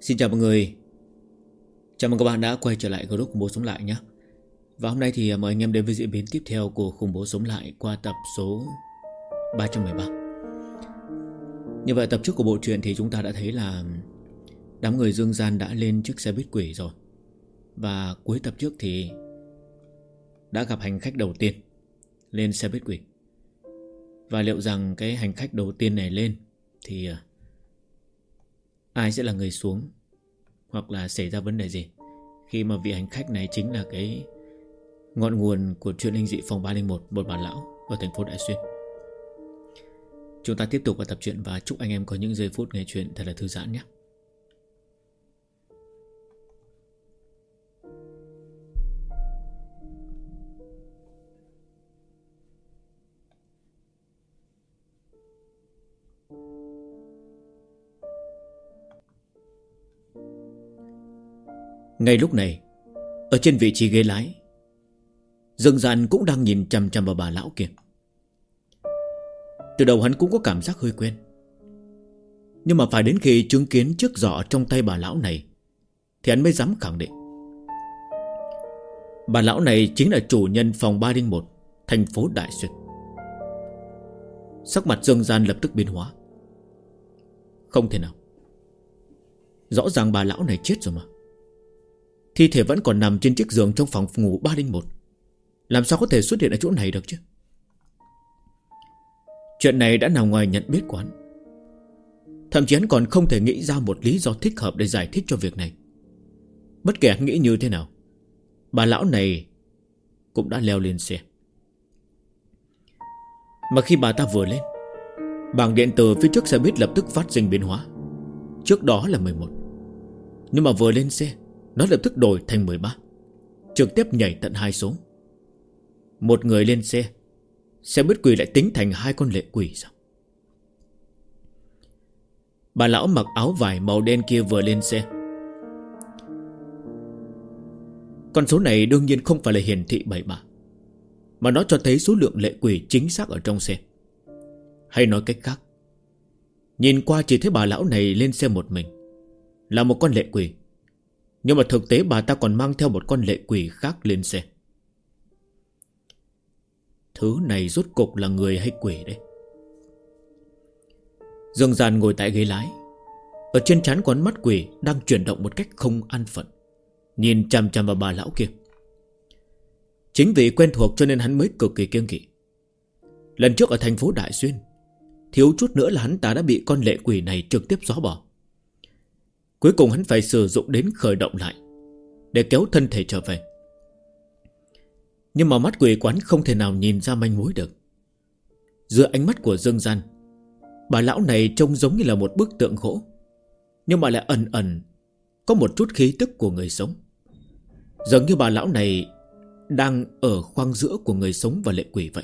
Xin chào mọi người. Chào mừng các bạn đã quay trở lại group Khủng Bố Sống Lại nhé. Và hôm nay thì mời anh em đến với diễn biến tiếp theo của Khủng Bố Sống Lại qua tập số 313. Như vậy tập trước của bộ truyện thì chúng ta đã thấy là đám người Dương Gian đã lên chiếc xe buýt quỷ rồi. Và cuối tập trước thì đã gặp hành khách đầu tiên lên xe buýt quỷ. Và liệu rằng cái hành khách đầu tiên này lên thì ai sẽ là người xuống, hoặc là xảy ra vấn đề gì, khi mà vị hành khách này chính là cái ngọn nguồn của chuyện linh dị phòng 301, một bà lão ở thành phố Đại Xuyên. Chúng ta tiếp tục vào tập truyện và chúc anh em có những giây phút nghe chuyện thật là thư giãn nhé. Ngay lúc này, ở trên vị trí ghế lái, Dương Gian cũng đang nhìn chằm chằm vào bà lão kia. Từ đầu hắn cũng có cảm giác hơi quen, nhưng mà phải đến khi chứng kiến chiếc giỏ trong tay bà lão này thì hắn mới dám khẳng định bà lão này chính là chủ nhân phòng 301, thành phố Đại Xuyên. Sắc mặt Dương Gian lập tức biến hóa. Không thể nào, rõ ràng bà lão này chết rồi mà. Thi thể vẫn còn nằm trên chiếc giường trong phòng ngủ 301, làm sao có thể xuất hiện ở chỗ này được chứ? Chuyện này đã nằm ngoài nhận biết của hắn. Thậm chí hắn còn không thể nghĩ ra một lý do thích hợp để giải thích cho việc này. Bất kể hắn nghĩ như thế nào, bà lão này cũng đã leo lên xe. Mà khi bà ta vừa lên, bảng điện tử phía trước xe buýt lập tức phát sinh biến hóa. Trước đó là 11, nhưng mà vừa lên xe, nó lập tức đổi thành 13, trực tiếp nhảy tận 2 số. Một người lên xe, xe buýt quỷ lại tính thành 2 con lệ quỷ sao? Bà lão mặc áo vải màu đen kia vừa lên xe. Con số này đương nhiên không phải là hiển thị bậy bạ, mà nó cho thấy số lượng lệ quỷ chính xác ở trong xe. Hay nói cách khác, nhìn qua chỉ thấy bà lão này lên xe một mình, là một con lệ quỷ, nhưng mà thực tế bà ta còn mang theo một con lệ quỷ khác lên xe. Thứ này rốt cục là người hay quỷ đấy? Dương Gian ngồi tại ghế lái, ở trên trán con mắt quỷ đang chuyển động một cách không an phận, nhìn chằm chằm vào bà lão kia. Chính vì quen thuộc cho nên hắn mới cực kỳ kiêng kỵ. Lần trước ở thành phố Đại Xuyên, thiếu chút nữa là hắn ta đã bị con lệ quỷ này trực tiếp xóa bỏ. Cuối cùng hắn phải sử dụng đến khởi động lại để kéo thân thể trở về. Nhưng mà mắt quỷ quán không thể nào nhìn ra manh mối được. Giữa ánh mắt của Dương Gian, bà lão này trông giống như là một bức tượng gỗ, nhưng mà lại ẩn ẩn có một chút khí tức của người sống. Giống như bà lão này đang ở khoang giữa của người sống và lệ quỷ vậy.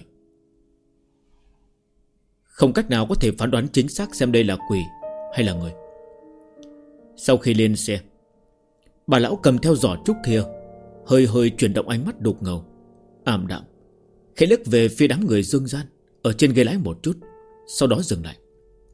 Không cách nào có thể phán đoán chính xác xem đây là quỷ hay là người. Sau khi lên xe, bà lão cầm theo giỏ trúc kia, hơi hơi chuyển động ánh mắt đục ngầu, ảm đạm, khẽ liếc về phía đám người Dương Gian ở trên ghế lái một chút, sau đó dừng lại.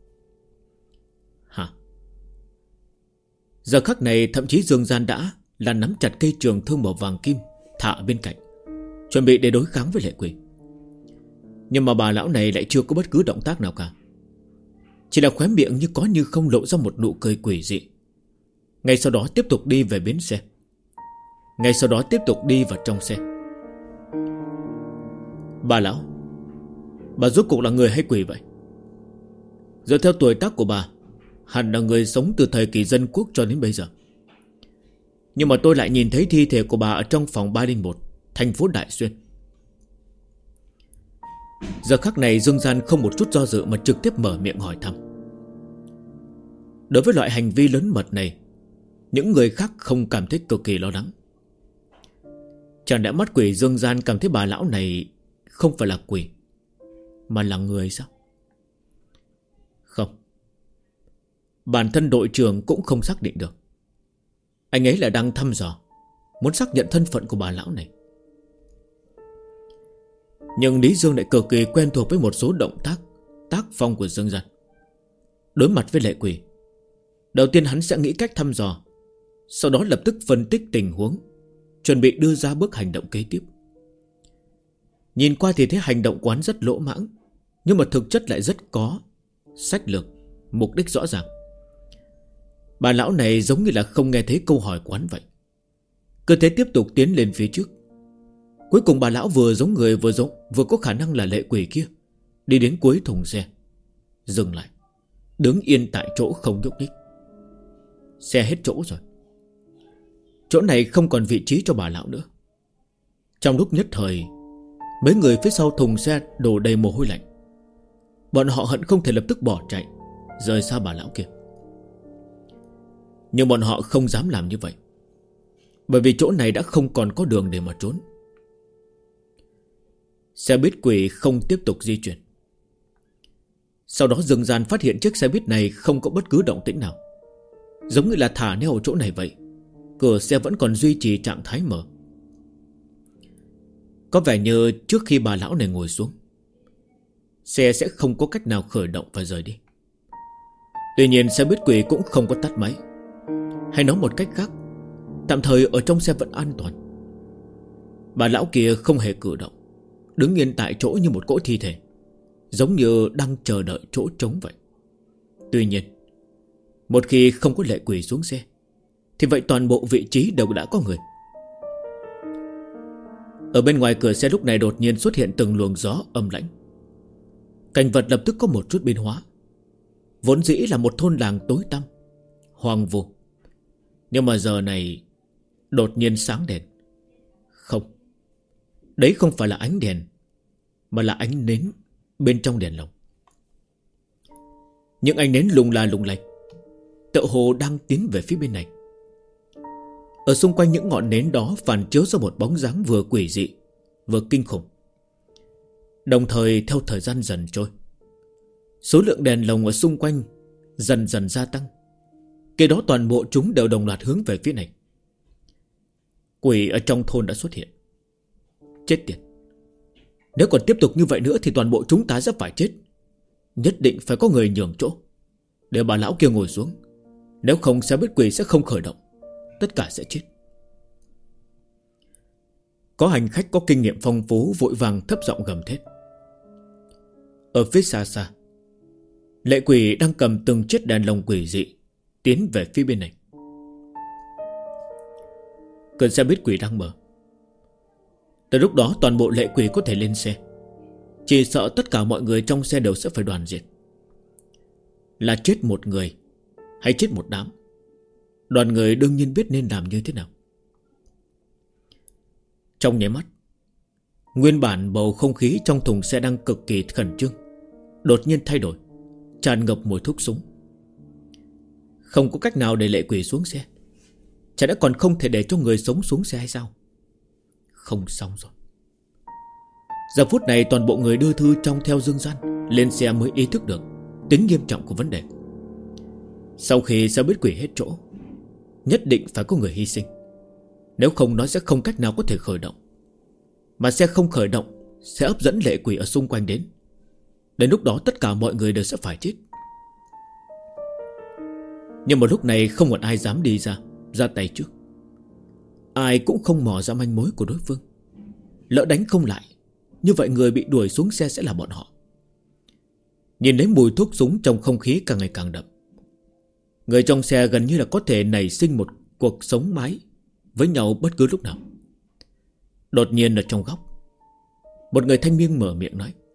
Hả? Giờ khắc này thậm chí Dương Gian đã là nắm chặt cây trường thương màu vàng kim thả ở bên cạnh, chuẩn bị để đối kháng với lệ quỷ. Nhưng mà bà lão này lại chưa có bất cứ động tác nào cả, chỉ là khóe miệng như có như không lộ ra một nụ cười quỷ dị. Ngay sau đó tiếp tục đi về bến xe, ngay sau đó tiếp tục đi vào trong xe. Bà lão, bà rốt cuộc là người hay quỷ vậy? Dựa theo tuổi tác của bà, hẳn là người sống từ thời kỳ dân quốc cho đến bây giờ. Nhưng mà tôi lại nhìn thấy thi thể của bà ở trong phòng 301, thành phố Đại Xuyên. Giờ khắc này Dương Gian không một chút do dự mà trực tiếp mở miệng hỏi thăm. Đối với loại hành vi lớn mật này, những người khác không cảm thấy cực kỳ lo lắng. Chẳng lẽ mắt quỷ Dương Gian cảm thấy bà lão này không phải là quỷ, mà là người sao? Không, bản thân đội trưởng cũng không xác định được. Anh ấy là đang thăm dò, muốn xác nhận thân phận của bà lão này. Nhưng Lý Dương lại cực kỳ quen thuộc với một số động tác, tác phong của Dương Gian. Đối mặt với lệ quỷ, Đầu tiên hắn sẽ nghĩ cách thăm dò, sau đó lập tức phân tích tình huống, chuẩn bị đưa ra bước hành động kế tiếp. Nhìn qua thì thấy hành động quán rất lỗ mãng, nhưng mà thực chất lại rất có sách lược, mục đích rõ ràng. Bà lão này giống như là không nghe thấy câu hỏi quán vậy, cứ thế tiếp tục tiến lên phía trước. Cuối cùng bà lão vừa giống người vừa có khả năng là lệ quỷ kia, đi đến cuối thùng xe, dừng lại, đứng yên tại chỗ không nhúc nhích. Xe hết chỗ rồi. Chỗ này không còn vị trí cho bà lão nữa. Trong lúc nhất thời, mấy người phía sau thùng xe đổ đầy mồ hôi lạnh. Bọn họ hận không thể lập tức bỏ chạy, rời xa bà lão kia. Nhưng bọn họ không dám làm như vậy, bởi vì chỗ này đã không còn có đường để mà trốn. Xe buýt quỷ không tiếp tục di chuyển. Sau đó dừng dàn phát hiện chiếc xe buýt này không có bất cứ động tĩnh nào, giống như là thả neo ở chỗ này vậy. Cửa xe vẫn còn duy trì trạng thái mở. Có vẻ như trước khi bà lão này ngồi xuống, xe sẽ không có cách nào khởi động và rời đi. Tuy nhiên xe buýt quỷ cũng không có tắt máy. Hay nói một cách khác, tạm thời ở trong xe vẫn an toàn. Bà lão kia không hề cử động, đứng yên tại chỗ như một cỗ thi thể, giống như đang chờ đợi chỗ trống vậy. Tuy nhiên, một khi không có lệ quỷ xuống xe, thì vậy toàn bộ vị trí đều đã có người. Ở bên ngoài cửa xe lúc này đột nhiên xuất hiện từng luồng gió âm lãnh. Cảnh vật lập tức có một chút biến hóa. Vốn dĩ là một thôn làng tối tăm, hoang vu, nhưng mà giờ này đột nhiên sáng đèn. Không, đấy không phải là ánh đèn, mà là ánh nến bên trong đèn lồng. Những ánh nến lung la lung lay, tựa hồ đang tiến về phía bên này. Ở xung quanh những ngọn nến đó phản chiếu ra một bóng dáng vừa quỷ dị vừa kinh khủng. Đồng thời theo thời gian dần trôi, số lượng đèn lồng ở xung quanh dần dần gia tăng. Kế đó toàn bộ chúng đều đồng loạt hướng về phía này. Quỷ ở trong thôn đã xuất hiện. Chết tiệt, nếu còn tiếp tục như vậy nữa thì toàn bộ chúng ta sẽ phải chết. Nhất định phải có người nhường chỗ để bà lão kia ngồi xuống, nếu không xe buýt quỷ sẽ không khởi động, tất cả sẽ chết. Có hành khách có kinh nghiệm phong phú vội vàng thấp giọng gầm thét. Ở phía xa xa, lệ quỷ đang cầm từng chiếc đèn lồng quỷ dị tiến về phía bên này. Cơn xe buýt quỷ đang mở. Từ lúc đó toàn bộ lệ quỷ có thể lên xe, chỉ sợ tất cả mọi người trong xe đều sẽ phải đoàn diệt. Là chết một người hay chết một đám, đoàn người đương nhiên biết nên làm như thế nào. Trong nháy mắt, nguyên bản bầu không khí trong thùng xe đang cực kỳ khẩn trương đột nhiên thay đổi, tràn ngập mùi thuốc súng. Không có cách nào để lệ quỷ xuống xe, chả đã còn không thể để cho người sống xuống xe hay sao? Không xong rồi. Giờ phút này toàn bộ người đưa thư trong theo Dương Gian lên xe mới ý thức được tính nghiêm trọng của vấn đề. Sau khi xe buýt quỷ hết chỗ, nhất định phải có người hy sinh, nếu không nó sẽ không cách nào có thể khởi động. Mà xe không khởi động sẽ hấp dẫn lệ quỷ ở xung quanh đến. Đến lúc đó tất cả mọi người đều sẽ phải chết. Nhưng mà lúc này không một ai dám đi ra tay trước. Ai cũng không mò ra manh mối của đối phương. Lỡ đánh không lại, như vậy người bị đuổi xuống xe sẽ là bọn họ. Nhìn thấy mùi thuốc súng trong không khí càng ngày càng đậm, người trong xe gần như là có thể nảy sinh một cuộc sống mái với nhau bất cứ lúc nào. Đột nhiên ở trong góc, một người thanh niên mở miệng nói: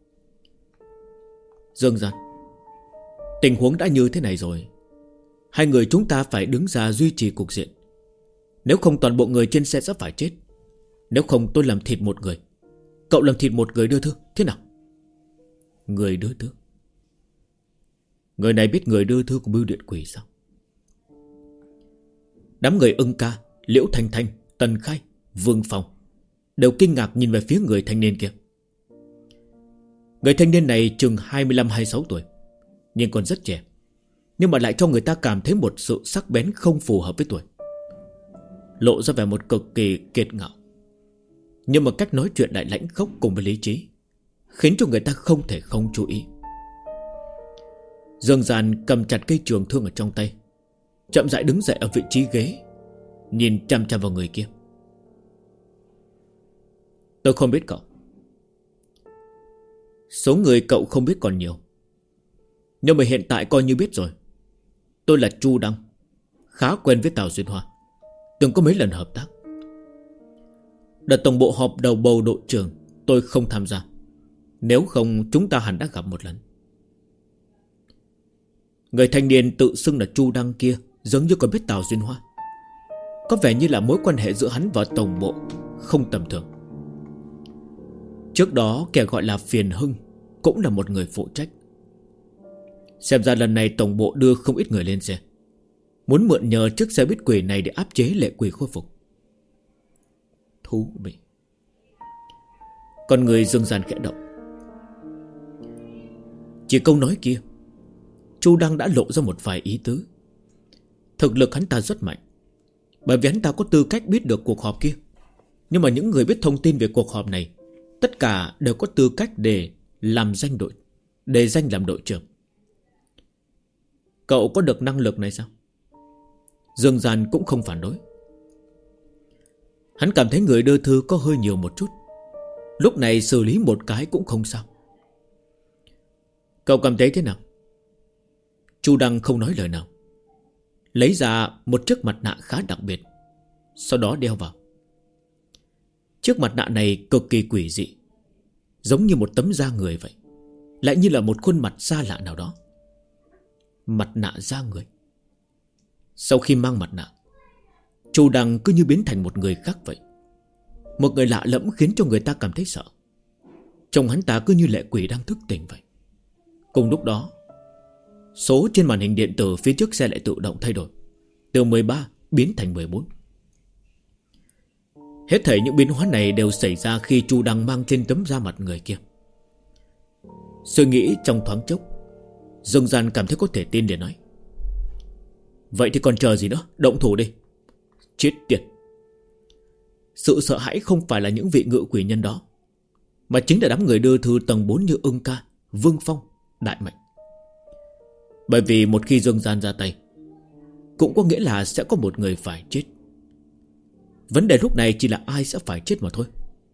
Dương Gian, tình huống đã như thế này rồi, hai người chúng ta phải đứng ra duy trì cục diện. Nếu không toàn bộ người trên xe sẽ phải chết. Nếu không tôi làm thịt một người, cậu làm thịt một người đưa thư, thế nào? Người đưa thư? Người này biết người đưa thư của bưu điện quỷ sao? Đám người Ưng Ca, Liễu Thanh Thanh, Tần Khai, Vương Phong đều kinh ngạc nhìn về phía người thanh niên kia. Người thanh niên này chừng 25-26 tuổi, nhưng còn rất trẻ, nhưng mà lại cho người ta cảm thấy một sự sắc bén không phù hợp với tuổi, lộ ra vẻ một cực kỳ kiệt ngạo. Nhưng mà cách nói chuyện lại lãnh khốc cùng với lý trí, khiến cho người ta không thể không chú ý. Dương Gian cầm chặt cây trường thương ở trong tay, chậm rãi đứng dậy ở vị trí ghế, nhìn chăm chăm vào người kia. Tôi không biết cậu. Số người cậu không biết còn nhiều, nhưng mà hiện tại coi như biết rồi. Tôi là Chu Đăng, khá quen với Tào Duyên Hoa, từng có mấy lần hợp tác. Đợt tổng bộ họp đầu bầu đội trưởng tôi không tham gia, nếu không chúng ta hẳn đã gặp một lần. Người thanh niên tự xưng là Chu Đăng kia giống như còn biết Tào Duyên Hoa. Có vẻ như là mối quan hệ giữa hắn và tổng bộ không tầm thường. Trước đó kẻ gọi là Phiền Hưng cũng là một người phụ trách. Xem ra lần này tổng bộ đưa không ít người lên xe, muốn mượn nhờ chiếc xe buýt quỷ này để áp chế Lệ Quỷ khôi phục. Thú vị. Con người Dương Gian khẽ động. Chỉ câu nói kia, Chu Đăng đã lộ ra một vài ý tứ. Thực lực hắn ta rất mạnh, bởi vì hắn ta có tư cách biết được cuộc họp kia. Nhưng mà những người biết thông tin về cuộc họp này, tất cả đều có tư cách để làm danh đội, để danh làm đội trưởng. Cậu có được năng lực này sao? Dương Gian cũng không phản đối. Hắn cảm thấy người đưa thư có hơi nhiều một chút, lúc này xử lý một cái cũng không sao. Cậu cảm thấy thế nào? Chu Đăng không nói lời nào, lấy ra một chiếc mặt nạ khá đặc biệt, sau đó đeo vào. Chiếc mặt nạ này cực kỳ quỷ dị, giống như một tấm da người vậy, lại như là một khuôn mặt xa lạ nào đó. Mặt nạ da người. Sau khi mang mặt nạ, Chu Đăng cứ như biến thành một người khác vậy. Một người lạ lẫm khiến cho người ta cảm thấy sợ. Trông hắn ta cứ như Lệ Quỷ đang thức tỉnh vậy. Cùng lúc đó, số trên màn hình điện tử phía trước xe lại tự động thay đổi, từ 13 biến thành 14. Hết thảy những biến hóa này đều xảy ra khi Chu Đăng mang trên tấm da mặt người kia. Suy nghĩ trong thoáng chốc, Dương Gian cảm thấy có thể tin để nói: vậy thì còn chờ gì nữa, động thủ đi. Chết tiệt. Sự sợ hãi không phải là những vị ngự quỷ nhân đó, mà chính là đám người đưa thư tầng 4 như Ưng Ca, Vương Phong, Đại Mạnh. Bởi vì một khi Dương Gian ra tay, cũng có nghĩa là sẽ có một người phải chết. Vấn đề lúc này chỉ là ai sẽ phải chết mà thôi.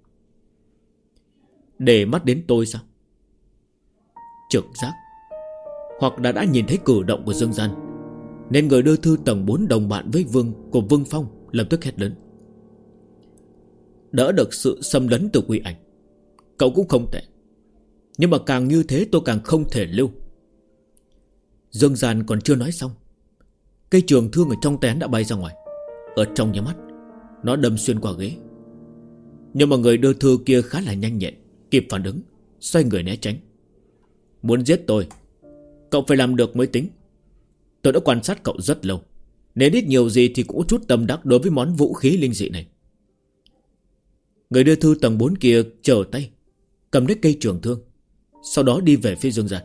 Để mắt đến tôi sao? Trực giác, hoặc là đã nhìn thấy cử động của Dương Gian, nên người đưa thư tầng 4 đồng bạn với Vương Phong lập tức hét lớn. Đỡ được sự xâm lấn từ quỷ ảnh, cậu cũng không tệ, nhưng mà càng như thế tôi càng không thể lưu. Dương Gian còn chưa nói xong, cây trường thương ở trong tay hắn đã bay ra ngoài. Ở trong nhà mắt, nó đâm xuyên qua ghế. Nhưng mà người đưa thư kia khá là nhanh nhẹn, kịp phản ứng, xoay người né tránh. Muốn giết tôi, cậu phải làm được mới tính. Tôi đã quan sát cậu rất lâu, nên ít nhiều gì thì cũng có chút tâm đắc đối với món vũ khí linh dị này. Người đưa thư tầng 4 kia trở tay cầm lấy cây trường thương, sau đó đi về phía Dương Gian.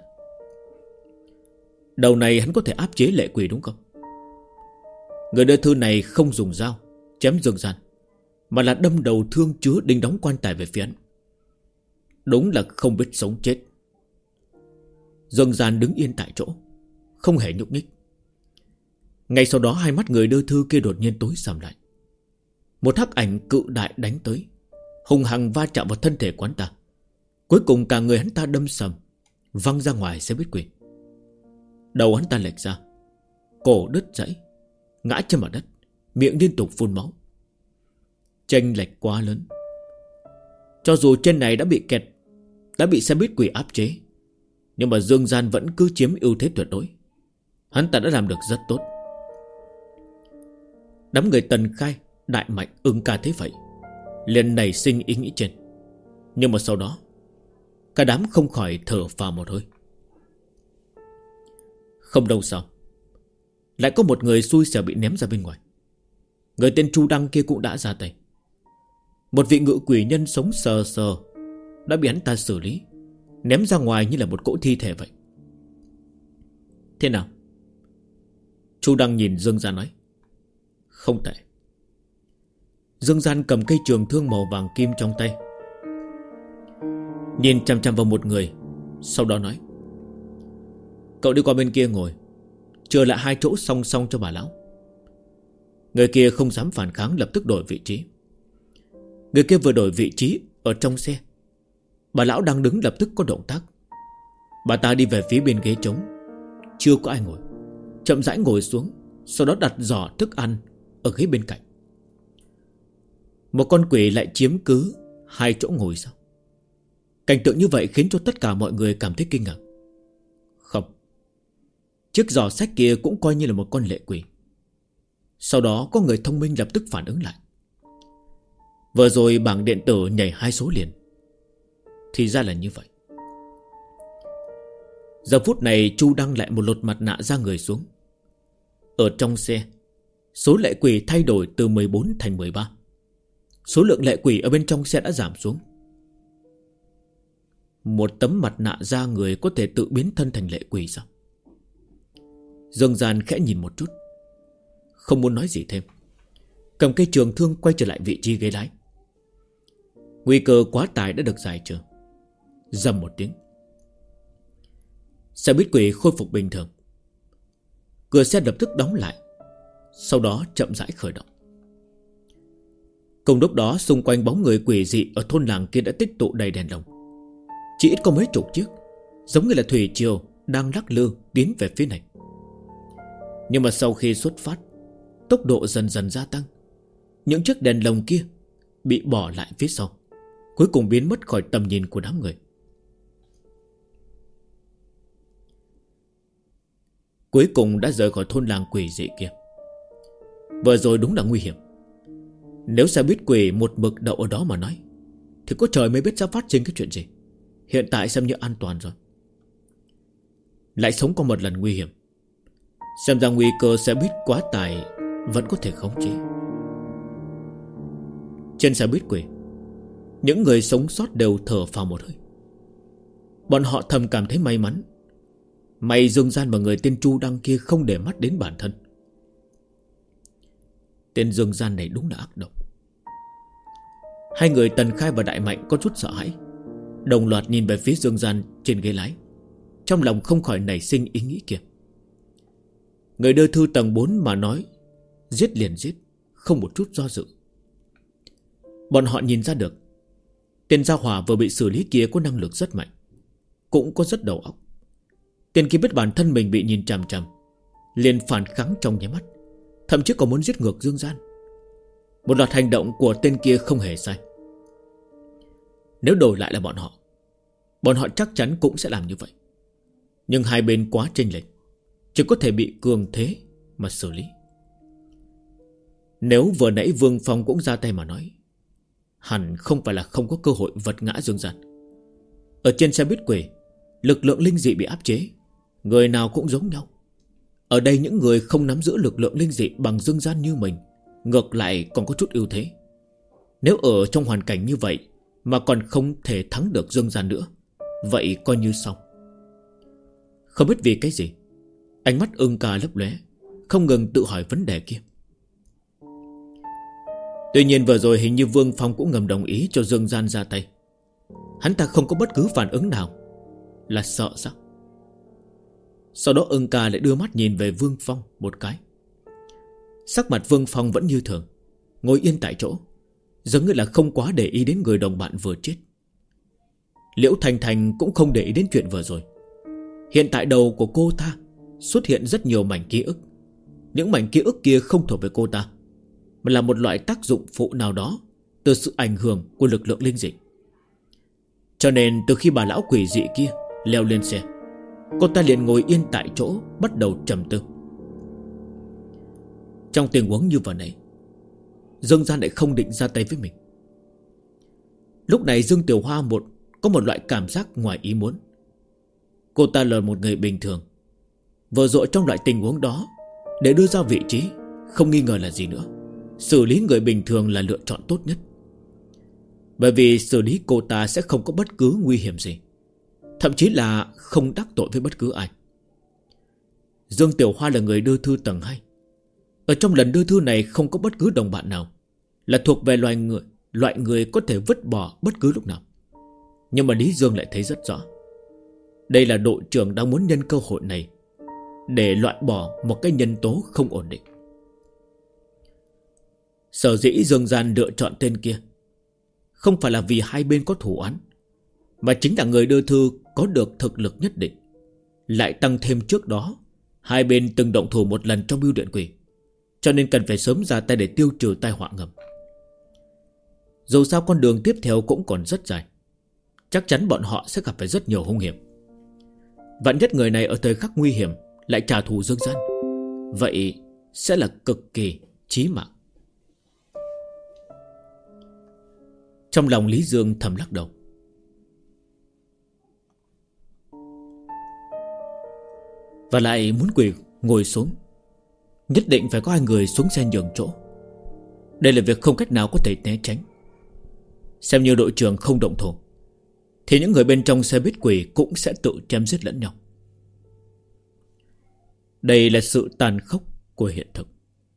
Đầu này hắn có thể áp chế Lệ Quỷ đúng không? Người đưa thư này không dùng dao chém Dương Gian, mà là đâm đầu thương chứa đinh đóng quan tài về phía hắn. Đúng là không biết sống chết. Dương Gian đứng yên tại chỗ, không hề nhúc nhích. Ngay sau đó hai mắt người đưa thư kia đột nhiên tối sầm lại. Một hắc ảnh cự đại đánh tới, hùng hăng va chạm vào thân thể quán ta. Cuối cùng cả người hắn ta đâm sầm, văng ra ngoài xe buýt quỷ. Đầu hắn ta lệch ra, cổ đứt gãy, ngã trên mặt đất, miệng liên tục phun máu. Chênh lệch quá lớn. Cho dù trên này đã bị xe buýt quỷ áp chế, nhưng mà Dương Gian vẫn cứ chiếm ưu thế tuyệt đối. Hắn ta đã làm được rất tốt. Đám người Tần Khai, Đại Mạnh, Ưng Ca thấy vậy, liền nảy sinh ý nghĩ trên. Nhưng mà sau đó, cả đám không khỏi thở phào một hơi. Không lâu sau, lại có một người xui xẻo bị ném ra bên ngoài. Người tên Chu Đăng kia cũng đã ra tay. Một vị ngự quỷ nhân sống sờ sờ đã bị hắn ta xử lý, ném ra ngoài như là một cỗ thi thể vậy. Thế nào? Chu Đăng nhìn Dương Gian nói. Không tệ. Dương Gian cầm cây trường thương màu vàng kim trong tay, nhìn chằm chằm vào một người, sau đó nói. Cậu đi qua bên kia ngồi, chờ lại 2 chỗ song song cho bà lão. Người kia không dám phản kháng, lập tức đổi vị trí. Người kia vừa đổi vị trí ở trong xe, bà lão đang đứng lập tức có động tác. Bà ta đi về phía bên ghế trống, chưa có ai ngồi, chậm rãi ngồi xuống, sau đó đặt giỏ thức ăn ở ghế bên cạnh. Một con quỷ lại chiếm cứ 2 chỗ ngồi sao? Cảnh tượng như vậy khiến cho tất cả mọi người cảm thấy kinh ngạc. Không, chiếc giỏ sách kia cũng coi như là một con lệ quỷ. Sau đó có người thông minh lập tức phản ứng lại. Vừa rồi bảng điện tử nhảy 2 số liền. Thì ra là như vậy. Giờ phút này Chu Đăng lại một lột mặt nạ ra người xuống. Ở trong xe, số lệ quỷ thay đổi từ 14 thành 13. Số lượng lệ quỷ ở bên trong xe đã giảm xuống. Một tấm mặt nạ da người có thể tự biến thân thành lệ quỷ sao? Dương Gian khẽ nhìn một chút, không muốn nói gì thêm, cầm cây trường thương quay trở lại vị trí ghế lái. Nguy cơ quá tải đã được giải trừ. Rầm một tiếng, xe buýt quỷ khôi phục bình thường. Cửa xe lập tức đóng lại, sau đó chậm rãi khởi động. Cùng lúc đó xung quanh bóng người quỷ dị ở thôn làng kia đã tích tụ đầy đèn lồng. Chỉ ít có mấy chục chiếc, giống như là thủy triều đang lắc lư tiến về phía này. Nhưng mà sau khi xuất phát, tốc độ dần dần gia tăng. Những chiếc đèn lồng kia bị bỏ lại phía sau, cuối cùng biến mất khỏi tầm nhìn của đám người. Cuối cùng đã rời khỏi thôn làng quỷ dị kia. Vừa rồi đúng là nguy hiểm. Nếu xe buýt quỷ một mực đậu ở đó mà nói, thì có trời mới biết sẽ phát sinh cái chuyện gì. Hiện tại xem như an toàn rồi. Lại sống có một lần nguy hiểm. Xem ra nguy cơ xe buýt quá tải vẫn có thể khống chế. Trên xe buýt quỷ, những người sống sót đều thở phào một hơi. Bọn họ thầm cảm thấy may mắn. May Dương Gian và người tên Chu Đăng kia không để mắt đến bản thân. Tên Dương Gian này đúng là ác độc. Hai người Tần Khai và Đại Mạnh có chút sợ hãi, đồng loạt nhìn về phía Dương Gian trên ghế lái, trong lòng không khỏi nảy sinh ý nghĩ kia. Người đưa thư tầng 4 mà nói giết liền giết, không một chút do dự. Bọn họ nhìn ra được tên gia hỏa vừa bị xử lý kia có năng lực rất mạnh, cũng có rất đầu óc. Tên kia biết bản thân mình bị nhìn chằm chằm, liền phản kháng trong nháy mắt, thậm chí còn muốn giết ngược Dương Gian. Một loạt hành động của tên kia không hề sai. Nếu đổi lại là bọn họ chắc chắn cũng sẽ làm như vậy. Nhưng hai bên quá chênh lệch, chỉ có thể bị cường thế mà xử lý. Nếu vừa nãy Vương Phong cũng ra tay mà nói, hẳn không phải là không có cơ hội vật ngã Dương Gian. Ở trên xe buýt quỷ, lực lượng linh dị bị áp chế, người nào cũng giống nhau. Ở đây những người không nắm giữ lực lượng linh dị bằng Dương Gian như mình, ngược lại còn có chút ưu thế. Nếu ở trong hoàn cảnh như vậy mà còn không thể thắng được Dương Gian nữa, vậy coi như xong. Không biết vì cái gì, ánh mắt Ưng Ca lấp lóe, không ngừng tự hỏi vấn đề kia. Tuy nhiên vừa rồi hình như Vương Phong cũng ngầm đồng ý cho Dương Gian ra tay. Hắn ta không có bất cứ phản ứng nào. Là sợ sao? Sau đó Ưng Ca lại đưa mắt nhìn về Vương Phong một cái. Sắc mặt Vương Phong vẫn như thường, ngồi yên tại chỗ, giống như là không quá để ý đến người đồng bạn vừa chết. Liễu Thành Thành cũng không để ý đến chuyện vừa rồi. Hiện tại đầu của cô ta xuất hiện rất nhiều mảnh ký ức. Những mảnh ký ức kia không thuộc về cô ta, mà là một loại tác dụng phụ nào đó từ sự ảnh hưởng của lực lượng linh dị. Cho nên từ khi bà lão quỷ dị kia leo lên xe, cô ta liền ngồi yên tại chỗ, bắt đầu trầm tư. Trong tình huống như vừa nãy, Dương Gian lại không định ra tay với mình. Lúc này Dương Tiểu Hoa có một loại cảm giác ngoài ý muốn. Cô ta là một người bình thường, vừa rồi trong loại tình huống đó, để đưa ra vị trí, không nghi ngờ là gì nữa, xử lý người bình thường là lựa chọn tốt nhất. Bởi vì xử lý cô ta sẽ không có bất cứ nguy hiểm gì, thậm chí là không đắc tội với bất cứ ai. Dương Tiểu Hoa là người đưa thư tầng 2. Ở trong lần đưa thư này không có bất cứ đồng bạn nào, là thuộc về loại người có thể vứt bỏ bất cứ lúc nào. Nhưng mà Lý Dương lại thấy rất rõ, đây là đội trưởng đang muốn nhân cơ hội này để loại bỏ một cái nhân tố không ổn định. Sở dĩ Dương Gian lựa chọn tên kia không phải là vì hai bên có thù oán, mà chính là người đưa thư có được thực lực nhất định. Lại tăng thêm trước đó hai bên từng động thủ một lần trong bưu điện quỷ, cho nên cần phải sớm ra tay để tiêu trừ tai họa ngầm. Dù sao con đường tiếp theo cũng còn rất dài, chắc chắn bọn họ sẽ gặp phải rất nhiều hung hiểm. Vạn nhất người này ở thời khắc nguy hiểm lại trả thù Dương Gian, vậy sẽ là cực kỳ chí mạng. Trong lòng Lý Dương thầm lắc đầu. Và lại muốn quỷ ngồi xuống, nhất định phải có hai người xuống xe nhường chỗ. Đây là việc không cách nào có thể né tránh. Xem như đội trưởng không động thủ, thì những người bên trong xe buýt quỷ cũng sẽ tự chém giết lẫn nhau. Đây là sự tàn khốc của hiện thực.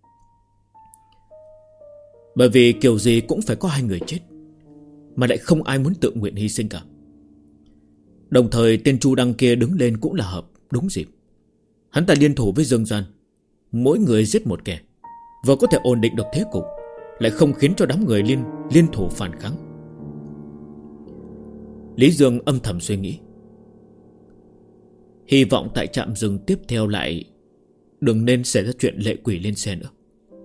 Bởi vì kiểu gì cũng phải có hai người chết, mà lại không ai muốn tự nguyện hy sinh cả. Đồng thời tên Chu Đăng kia đứng lên cũng là hợp đúng dịp. Hắn ta liên thủ với Dương Gian, mỗi người giết một kẻ, vừa có thể ổn định được thế cục, lại không khiến cho đám người liên thủ phản kháng. Lý Dương âm thầm suy nghĩ, hy vọng tại trạm dừng tiếp theo lại đừng nên xảy ra chuyện lệ quỷ lên xe nữa.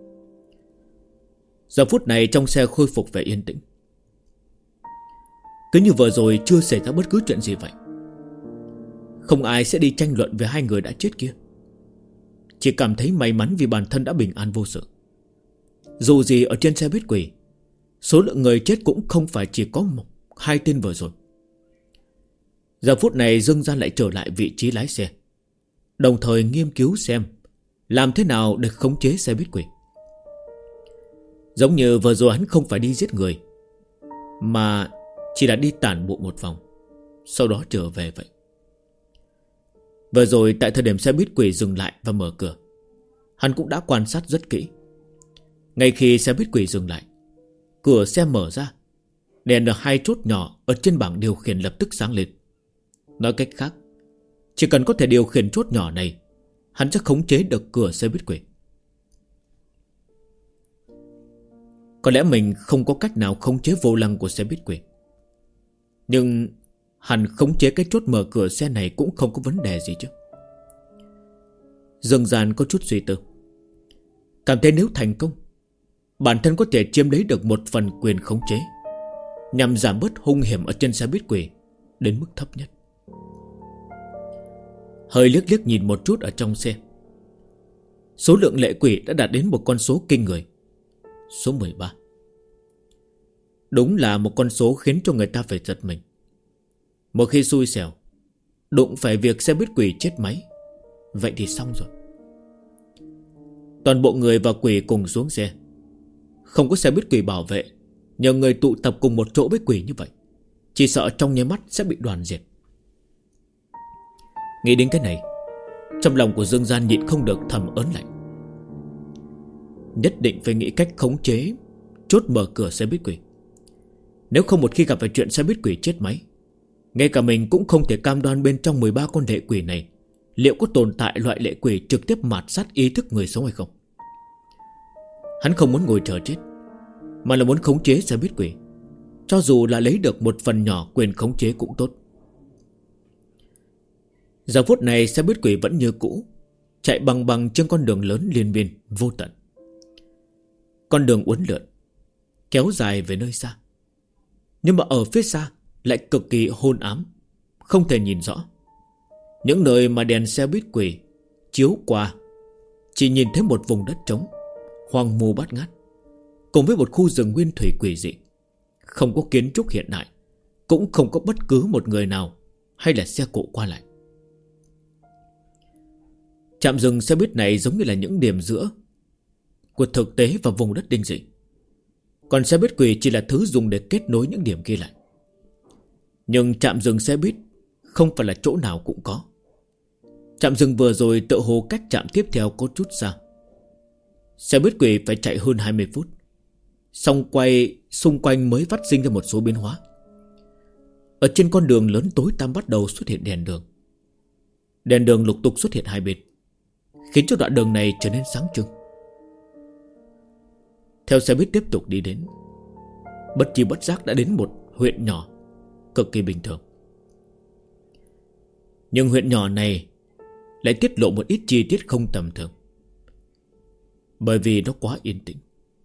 Giờ phút này trong xe khôi phục vẻ yên tĩnh, cứ như vừa rồi chưa xảy ra bất cứ chuyện gì vậy. Không ai sẽ đi tranh luận về hai người đã chết kia, chỉ cảm thấy may mắn vì bản thân đã bình an vô sự. Dù gì ở trên xe buýt quỷ, số lượng người chết cũng không phải chỉ có hai tên vừa rồi. Giờ phút này Dương Gian lại trở lại vị trí lái xe, đồng thời nghiên cứu xem làm thế nào để khống chế xe buýt quỷ. Giống như vừa rồi hắn không phải đi giết người, mà chỉ là đi tản bộ một vòng, sau đó trở về vậy. Vừa rồi tại thời điểm xe buýt quỷ dừng lại và mở cửa, hắn cũng đã quan sát rất kỹ. Ngay khi xe buýt quỷ dừng lại, cửa xe mở ra, đèn ở hai chốt nhỏ ở trên bảng điều khiển lập tức sáng lên. Nói cách khác, chỉ cần có thể điều khiển chốt nhỏ này, hắn sẽ khống chế được cửa xe buýt quỷ. Có lẽ mình không có cách nào khống chế vô lăng của xe buýt quỷ, nhưng hắn khống chế cái chốt mở cửa xe này cũng không có vấn đề gì chứ. Dương Gian có chút suy tư, cảm thấy nếu thành công, bản thân có thể chiếm lấy được một phần quyền khống chế, nhằm giảm bớt hung hiểm ở trên xe buýt quỷ đến mức thấp nhất. Hơi liếc liếc nhìn một chút ở trong xe, số lượng lệ quỷ đã đạt đến một con số kinh người, số 13. Đúng là một con số khiến cho người ta phải giật mình. Một khi xui xẻo đụng phải việc xe buýt quỷ chết máy, vậy thì xong rồi. Toàn bộ người và quỷ cùng xuống xe, không có xe buýt quỷ bảo vệ, nhờ người tụ tập cùng một chỗ với quỷ như vậy, chỉ sợ trong nháy mắt sẽ bị đoàn diệt. Nghĩ đến cái này, trong lòng của Dương Gian nhịn không được thầm ớn lạnh. Nhất định phải nghĩ cách khống chế chốt mở cửa xe buýt quỷ. Nếu không một khi gặp phải chuyện xe buýt quỷ chết máy, ngay cả mình cũng không thể cam đoan bên trong 13 con lệ quỷ này liệu có tồn tại loại lệ quỷ trực tiếp mạt sát ý thức người sống hay không. Hắn không muốn ngồi chờ chết, mà là muốn khống chế xe buýt quỷ, cho dù là lấy được một phần nhỏ quyền khống chế cũng tốt. Giờ phút này xe buýt quỷ vẫn như cũ, chạy bằng trên con đường lớn liên miên vô tận. Con đường uốn lượn kéo dài về nơi xa, nhưng mà ở phía xa lại cực kỳ hôn ám, không thể nhìn rõ. Những nơi mà đèn xe buýt quỷ chiếu qua, chỉ nhìn thấy một vùng đất trống, hoang mù bát ngát, cùng với một khu rừng nguyên thủy quỷ dị. Không có kiến trúc hiện đại, cũng không có bất cứ một người nào hay là xe cộ qua lại. Trạm dừng xe buýt này giống như là những điểm giữa của thực tế và vùng đất đinh dị, còn xe buýt quỷ chỉ là thứ dùng để kết nối những điểm kia lại. Nhưng trạm dừng xe buýt không phải là chỗ nào cũng có. Trạm dừng vừa rồi tựa hồ cách trạm tiếp theo có chút xa. Xe buýt quỷ phải chạy hơn 20 phút, xung quanh mới phát sinh ra một số biến hóa. Ở trên con đường lớn tối tăm bắt đầu xuất hiện đèn đường. Đèn đường lục tục xuất hiện hai bên, khiến cho đoạn đường này trở nên sáng trưng. Theo xe buýt tiếp tục đi đến, bất chi bất giác đã đến một huyện nhỏ cực kỳ bình thường. Nhưng huyện nhỏ này lại tiết lộ một ít chi tiết không tầm thường, bởi vì nó quá yên tĩnh.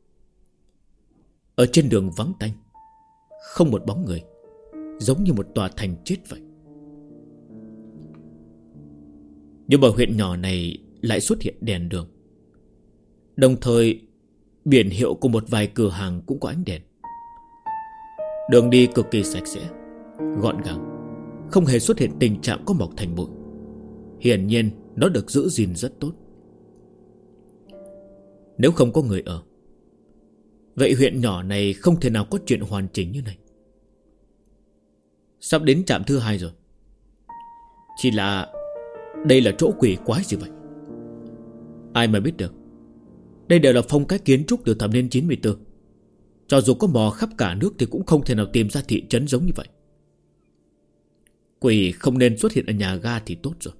Ở trên đường vắng tanh, không một bóng người, giống như một tòa thành chết vậy. Nhưng mà huyện nhỏ này lại xuất hiện đèn đường, đồng thời biển hiệu của một vài cửa hàng cũng có ánh đèn. Đường đi cực kỳ sạch sẽ, gọn gàng, không hề xuất hiện tình trạng có mọc thành bụi. Hiển nhiên nó được giữ gìn rất tốt. Nếu không có người ở, vậy huyện nhỏ này không thể nào có chuyện hoàn chỉnh như này. Sắp đến trạm thứ 2 rồi. Chỉ là đây là chỗ quỷ quái gì vậy? Ai mà biết được. Đây đều là phong cách kiến trúc từ thập niên 94. Cho dù có mò khắp cả nước thì cũng không thể nào tìm ra thị trấn giống như vậy. Quỷ không nên xuất hiện ở nhà ga thì tốt rồi.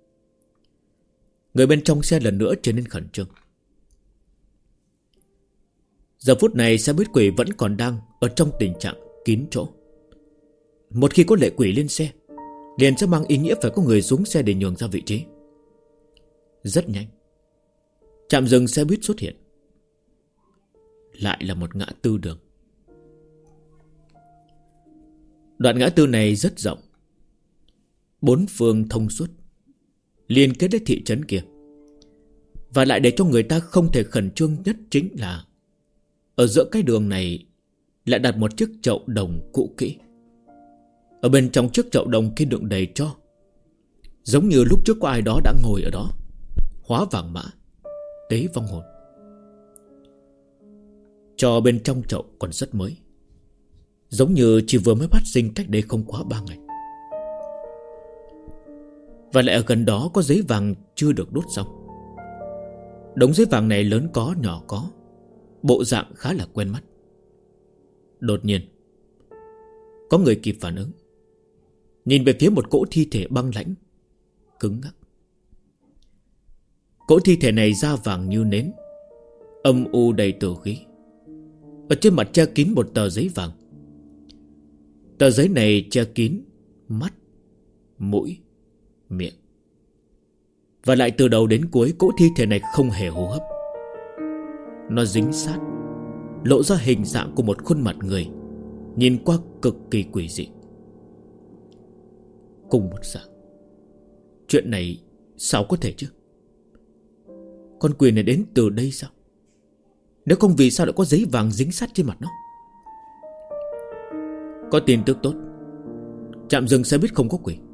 Người bên trong xe lần nữa trở nên khẩn trương. Giờ phút này xe buýt quỷ vẫn còn đang ở trong tình trạng kín chỗ. Một khi có lệ quỷ lên xe, liền sẽ mang ý nghĩa phải có người xuống xe để nhường ra vị trí. Rất nhanh, trạm dừng xe buýt xuất hiện. Lại là một ngã tư đường. Đoạn ngã tư này rất rộng, bốn phương thông suốt, liên kết đến thị trấn kia. Và lại để cho người ta không thể khẩn trương nhất chính là ở giữa cái đường này lại đặt một chiếc chậu đồng cũ kỹ. Ở bên trong chiếc chậu đồng kia đựng đầy tro, giống như lúc trước có ai đó đã ngồi ở đó, hóa vàng mã, tế vong hồn. Tro bên trong chậu còn rất mới, giống như chỉ vừa mới phát sinh cách đây không quá 3 ngày. Và lại ở gần đó có giấy vàng chưa được đốt xong. Đống giấy vàng này lớn có nhỏ có, bộ dạng khá là quen mắt. Đột nhiên có người kịp phản ứng, nhìn về phía một cỗ thi thể băng lãnh, cứng ngắc. Cỗ thi thể này da vàng như nến, âm u đầy tử khí. Ở trên mặt che kín một tờ giấy vàng. Tờ giấy này che kín mắt, mũi, miệng. Và lại từ đầu đến cuối cỗ thi thể này không hề hô hấp. Nó dính sát, lộ ra hình dạng của một khuôn mặt người, nhìn qua cực kỳ quỷ dị. Cùng một dạng. Chuyện này sao có thể chứ? Con quỷ này đến từ đây sao? Nếu không vì sao lại có giấy vàng dính sát trên mặt nó? Có tin tức tốt, trạm dừng xe buýt không có quỷ.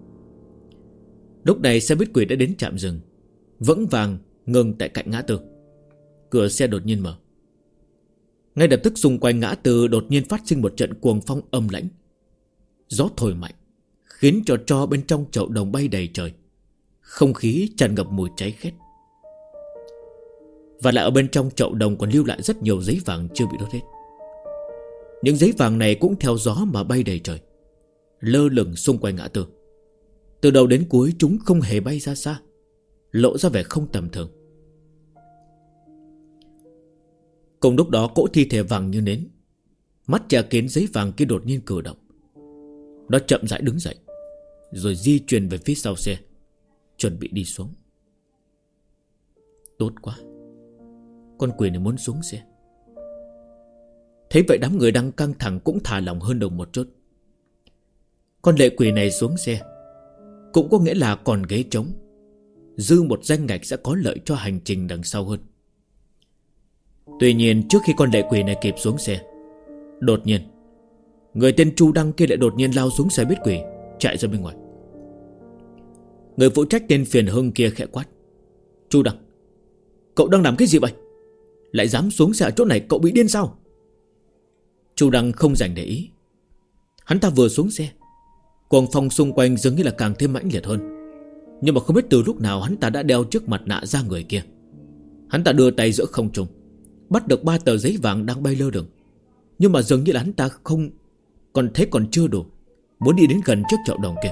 Lúc này xe buýt quỷ đã đến trạm dừng, vững vàng ngừng tại cạnh ngã tư. Cửa xe đột nhiên mở. Ngay lập tức xung quanh ngã tư đột nhiên phát sinh một trận cuồng phong âm lãnh. Gió thổi mạnh, khiến cho tro bên trong chậu đồng bay đầy trời. Không khí tràn ngập mùi cháy khét. Và lại ở bên trong chậu đồng còn lưu lại rất nhiều giấy vàng chưa bị đốt hết. Những giấy vàng này cũng theo gió mà bay đầy trời, lơ lửng xung quanh ngã tư. Từ đầu đến cuối chúng không hề bay ra xa, lộ ra vẻ không tầm thường. Cùng lúc đó cỗ thi thể vàng như nến, mắt che kín giấy vàng kia đột nhiên cử động. Nó chậm rãi đứng dậy, rồi di chuyển về phía sau xe, chuẩn bị đi xuống. Tốt quá, con quỷ này muốn xuống xe. Thấy vậy đám người đang căng thẳng cũng thả lỏng hơn được một chút. Con lệ quỷ này xuống xe cũng có nghĩa là còn ghế trống, dư một danh ngạch sẽ có lợi cho hành trình đằng sau hơn. Tuy nhiên trước khi con lệ quỷ này kịp xuống xe, đột nhiên người tên Chu Đăng kia lại đột nhiên lao xuống xe buýt quỷ, chạy ra bên ngoài. Người phụ trách tên Phiền Hưng kia khẽ quát: Chu Đăng, cậu đang làm cái gì vậy? Lại dám xuống xe ở chỗ này, cậu bị điên sao? Chu Đăng không dành để ý. Hắn ta vừa xuống xe, cuồng phong xung quanh dường như là càng thêm mãnh liệt hơn. Nhưng mà không biết từ lúc nào hắn ta đã đeo trước mặt nạ ra người kia. Hắn ta đưa tay giữa không trung, bắt được 3 tờ giấy vàng đang bay lơ lửng. Nhưng mà dường như là hắn ta không còn thấy còn chưa đủ, muốn đi đến gần chiếc chậu đồng kia.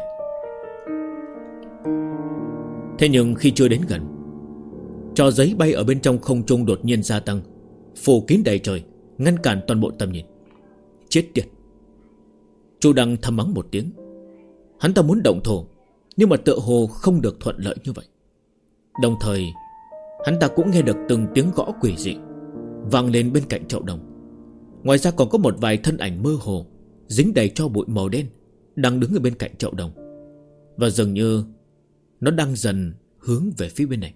Thế nhưng khi chưa đến gần, tro giấy bay ở bên trong không trung đột nhiên gia tăng, phủ kín đầy trời, ngăn cản toàn bộ tầm nhìn. Chết tiệt! Chu Đăng thầm mắng một tiếng. Hắn ta muốn động thổ, nhưng mà tựa hồ không được thuận lợi như vậy. Đồng thời hắn ta cũng nghe được từng tiếng gõ quỷ dị vang lên bên cạnh chậu đồng. Ngoài ra còn có một vài thân ảnh mơ hồ dính đầy tro bụi màu đen đang đứng ở bên cạnh chậu đồng, và dường như nó đang dần hướng về phía bên này.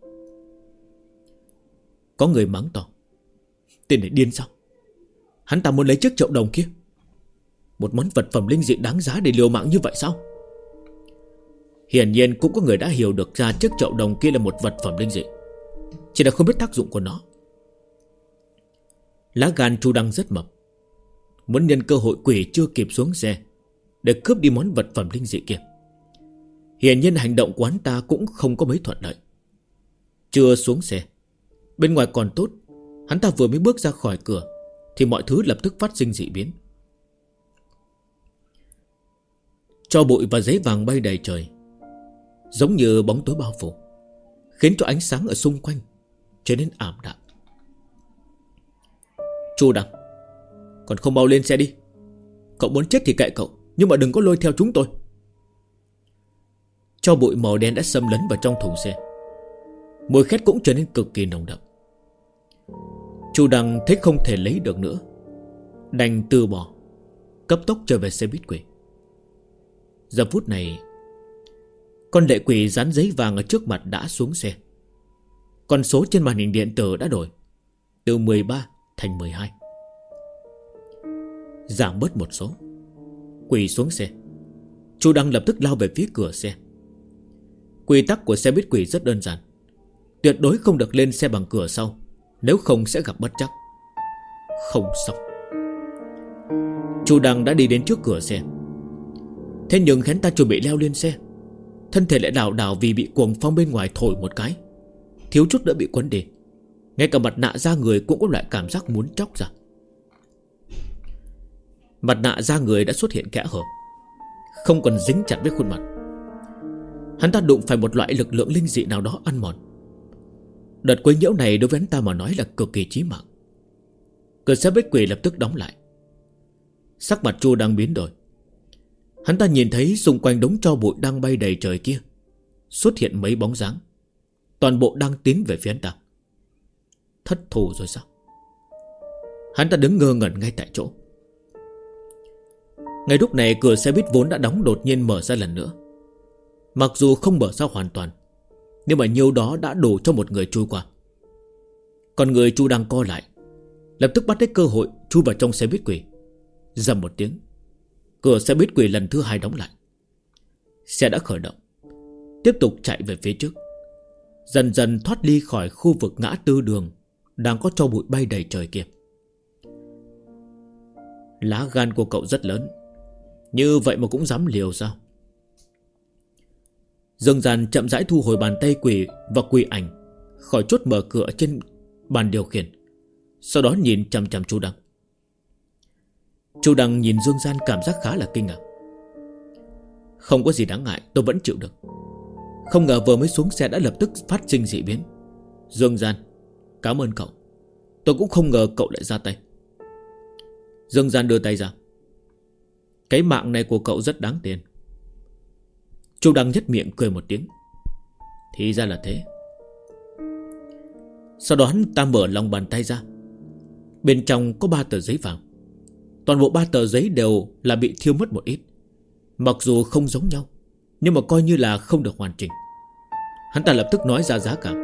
Có người mắng to: tên này điên sao? Hắn ta muốn lấy chiếc chậu đồng kia, một món vật phẩm linh dị đáng giá để liều mạng như vậy sao? Hiển nhiên cũng có người đã hiểu được ra chiếc chậu đồng kia là một vật phẩm linh dị, chỉ là không biết tác dụng của nó. Lá gan Chu Đăng rất mập, muốn nhân cơ hội quỷ chưa kịp xuống xe để cướp đi món vật phẩm linh dị kia. Hiển nhiên hành động của hắn ta cũng không có mấy thuận lợi. Chưa xuống xe, bên ngoài còn tốt, hắn ta vừa mới bước ra khỏi cửa thì mọi thứ lập tức phát sinh dị biến. Tro bụi và giấy vàng bay đầy trời, giống như bóng tối bao phủ, khiến cho ánh sáng ở xung quanh trở nên ảm đạm. Chu Đăng, còn không mau lên xe đi. Cậu muốn chết thì kệ cậu, nhưng mà đừng có lôi theo chúng tôi. Tro bụi màu đen đã xâm lấn vào trong thùng xe, mùi khét cũng trở nên cực kỳ nồng đậm. Chu Đăng thấy không thể lấy được nữa, đành từ bỏ, cấp tốc trở về xe buýt quỷ. Giờ phút này, con lệ quỷ dán giấy vàng ở trước mặt đã xuống xe. Con số trên màn hình điện tử đã đổi từ 13 thành 12, giảm bớt một số. Quỷ xuống xe. Chu Đăng lập tức lao về phía cửa xe. Quy tắc của xe buýt quỷ rất đơn giản: tuyệt đối không được lên xe bằng cửa sau, nếu không sẽ gặp bất trắc. Không xong. Chu Đăng đã đi đến trước cửa xe. Thế nhưng hắn ta chuẩn bị leo lên xe, thân thể lại đảo đảo vì bị cuồng phong bên ngoài thổi một cái, thiếu chút nữa bị quấn đi. Ngay cả mặt nạ da người cũng có loại cảm giác muốn tróc ra. Mặt nạ da người đã xuất hiện kẽ hở, không còn dính chặt với khuôn mặt. Hắn ta đụng phải một loại lực lượng linh dị nào đó ăn mòn. Đợt quấy nhiễu này đối với hắn ta mà nói là cực kỳ chí mạng. Cửa xe buýt quỷ lập tức đóng lại. Sắc mặt Chu đang biến đổi. Hắn ta nhìn thấy xung quanh đống tro bụi đang bay đầy trời kia xuất hiện mấy bóng dáng, toàn bộ đang tiến về phía hắn ta. Thất thủ rồi sao? Hắn ta đứng ngơ ngẩn ngay tại chỗ. Ngay lúc này cửa xe buýt vốn đã đóng đột nhiên mở ra lần nữa. Mặc dù không mở ra hoàn toàn, nhưng mà nhiêu đó đã đủ cho một người chui qua. Còn người Chu đang co lại, lập tức bắt lấy cơ hội chui vào trong xe buýt quỷ. Rầm một tiếng, cửa xe buýt quỷ lần thứ hai đóng lại. Xe đã khởi động, tiếp tục chạy về phía trước, dần dần thoát ly khỏi khu vực ngã tư đường đang có tro bụi bay đầy trời kia. Lá gan của cậu rất lớn, như vậy mà cũng dám liều sao? Dương Gian chậm rãi thu hồi bàn tay quỷ và quỷ ảnh khỏi chốt mở cửa trên bàn điều khiển, sau đó nhìn chằm chằm Chu Đăng. Chu Đăng nhìn Dương Gian cảm giác khá là kinh ngạc. Không có gì đáng ngại, tôi vẫn chịu được. Không ngờ vừa mới xuống xe đã lập tức phát sinh dị biến. Dương Gian, cảm ơn cậu. Tôi cũng không ngờ cậu lại ra tay. Dương Gian đưa tay ra. Cái mạng này của cậu rất đáng tiền. Chu Đăng nhếch miệng cười một tiếng. Thì ra là thế. Sau đó hắn ta mở lòng bàn tay ra. Bên trong có 3 tờ giấy vàng. Toàn bộ 3 tờ giấy đều là bị thiêu mất một ít. Mặc dù không giống nhau, nhưng mà coi như là không được hoàn chỉnh. Hắn ta lập tức nói ra giá cả.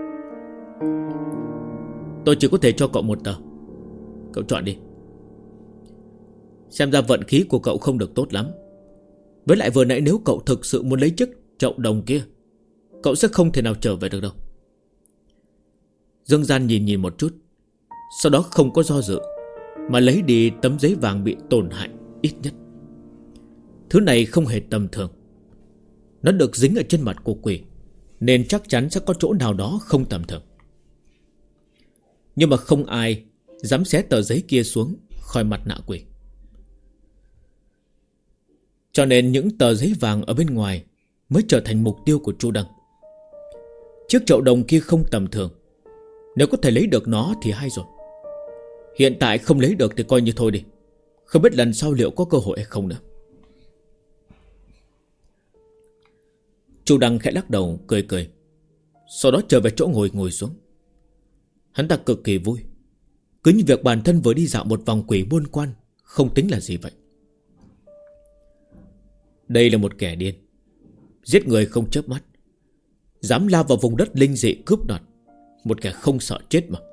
Tôi chỉ có thể cho cậu 1 tờ. Cậu chọn đi. Xem ra vận khí của cậu không được tốt lắm. Với lại vừa nãy nếu cậu thực sự muốn lấy chiếc chậu đồng kia, cậu sẽ không thể nào trở về được đâu. Dương Gian nhìn một chút, sau đó không có do dự mà lấy đi tấm giấy vàng bị tổn hại ít nhất. Thứ này không hề tầm thường. Nó được dính ở trên mặt của quỷ, nên chắc chắn sẽ có chỗ nào đó không tầm thường. Nhưng mà không ai dám xé tờ giấy kia xuống khỏi mặt nạ quỷ. Cho nên những tờ giấy vàng ở bên ngoài mới trở thành mục tiêu của Chu Đăng. Chiếc chậu đồng kia không tầm thường, nếu có thể lấy được nó thì hay rồi. Hiện tại không lấy được thì coi như thôi đi. Không biết lần sau liệu có cơ hội hay không nữa. Chu Đăng khẽ lắc đầu cười cười, sau đó trở về chỗ ngồi xuống. Hắn ta cực kỳ vui, cứ như việc bản thân vừa đi dạo một vòng quỷ môn quan không tính là gì vậy. Đây là một kẻ điên, giết người không chớp mắt, dám lao vào vùng đất linh dị cướp đoạt. Một kẻ không sợ chết mà.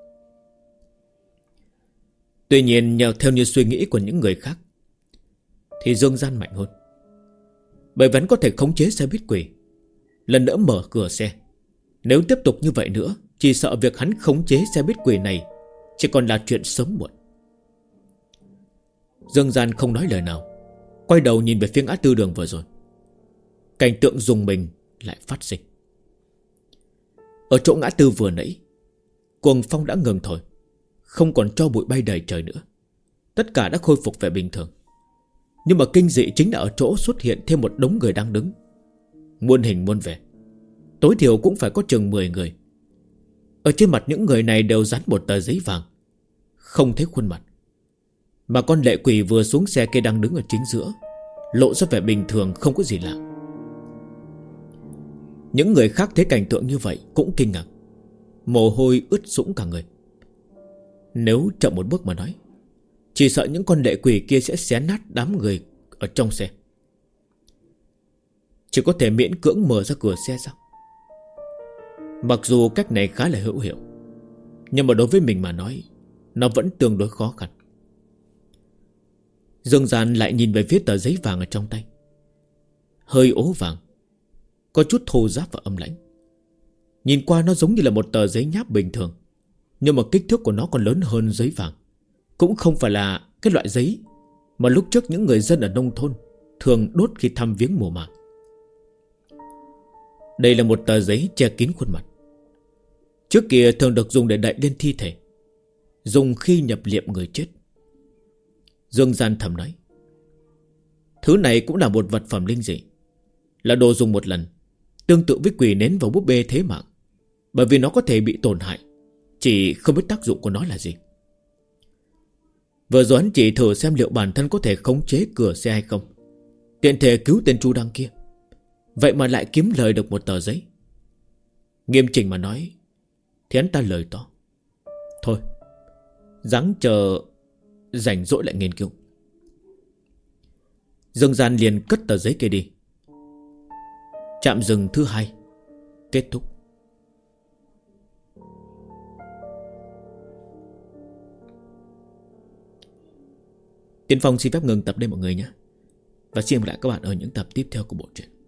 Tuy nhiên theo như suy nghĩ của những người khác thì Dương Gian mạnh hơn, bởi vẫn có thể khống chế xe buýt quỷ, lần nữa mở cửa xe. Nếu tiếp tục như vậy nữa, chỉ sợ việc hắn khống chế xe buýt quỷ này chỉ còn là chuyện sớm muộn. Dương Gian không nói lời nào, quay đầu nhìn về phía ngã tư đường vừa rồi. Cảnh tượng rùng mình lại phát sinh. Ở chỗ ngã tư vừa nãy, cuồng phong đã ngừng thổi, không còn tro bụi bay đầy trời nữa. Tất cả đã khôi phục về bình thường. Nhưng mà kinh dị chính là ở chỗ xuất hiện thêm một đống người đang đứng, muôn hình muôn vẻ. Tối thiểu cũng phải có chừng 10 người. Ở trên mặt những người này đều dán một tờ giấy vàng, không thấy khuôn mặt. Mà con lệ quỷ vừa xuống xe kia đang đứng ở chính giữa, lộ ra vẻ bình thường không có gì lạ. Những người khác thấy cảnh tượng như vậy cũng kinh ngạc, mồ hôi ướt sũng cả người. Nếu chậm một bước mà nói, chỉ sợ những con lệ quỷ kia sẽ xé nát đám người ở trong xe. Chỉ có thể miễn cưỡng mở ra cửa xe sao? Mặc dù cách này khá là hữu hiệu, nhưng mà đối với mình mà nói, nó vẫn tương đối khó khăn. Dương Gian lại nhìn về phía tờ giấy vàng ở trong tay. Hơi ố vàng, có chút thô ráp và âm lãnh. Nhìn qua nó giống như là một tờ giấy nháp bình thường, nhưng mà kích thước của nó còn lớn hơn giấy vàng. Cũng không phải là cái loại giấy mà lúc trước những người dân ở nông thôn thường đốt khi thăm viếng mồ mả. Đây là một tờ giấy che kín khuôn mặt. Trước kia thường được dùng để đậy lên thi thể, dùng khi nhập liệm người chết. Dương Gian thầm nói, thứ này cũng là một vật phẩm linh dị, là đồ dùng một lần, tương tự với quỷ nến và búp bê thế mạng. Bởi vì nó có thể bị tổn hại, chỉ không biết tác dụng của nó là gì. Vừa rồi hắn chỉ thử xem liệu bản thân có thể khống chế cửa xe hay không, tiện thể cứu tên Chu Đăng kia. Vậy mà lại kiếm lời được một tờ giấy. Nghiêm chỉnh mà nói thì hắn ta lời to. Thôi, ráng chờ rảnh rỗi lại nghiên cứu. Dương Gian liền cất tờ giấy kia đi. Trạm dừng thứ 2 kết thúc. Tiên Phong xin phép ngừng tập đây mọi người nhé, và xin hẹn gặp lại các bạn ở những tập tiếp theo của bộ truyện.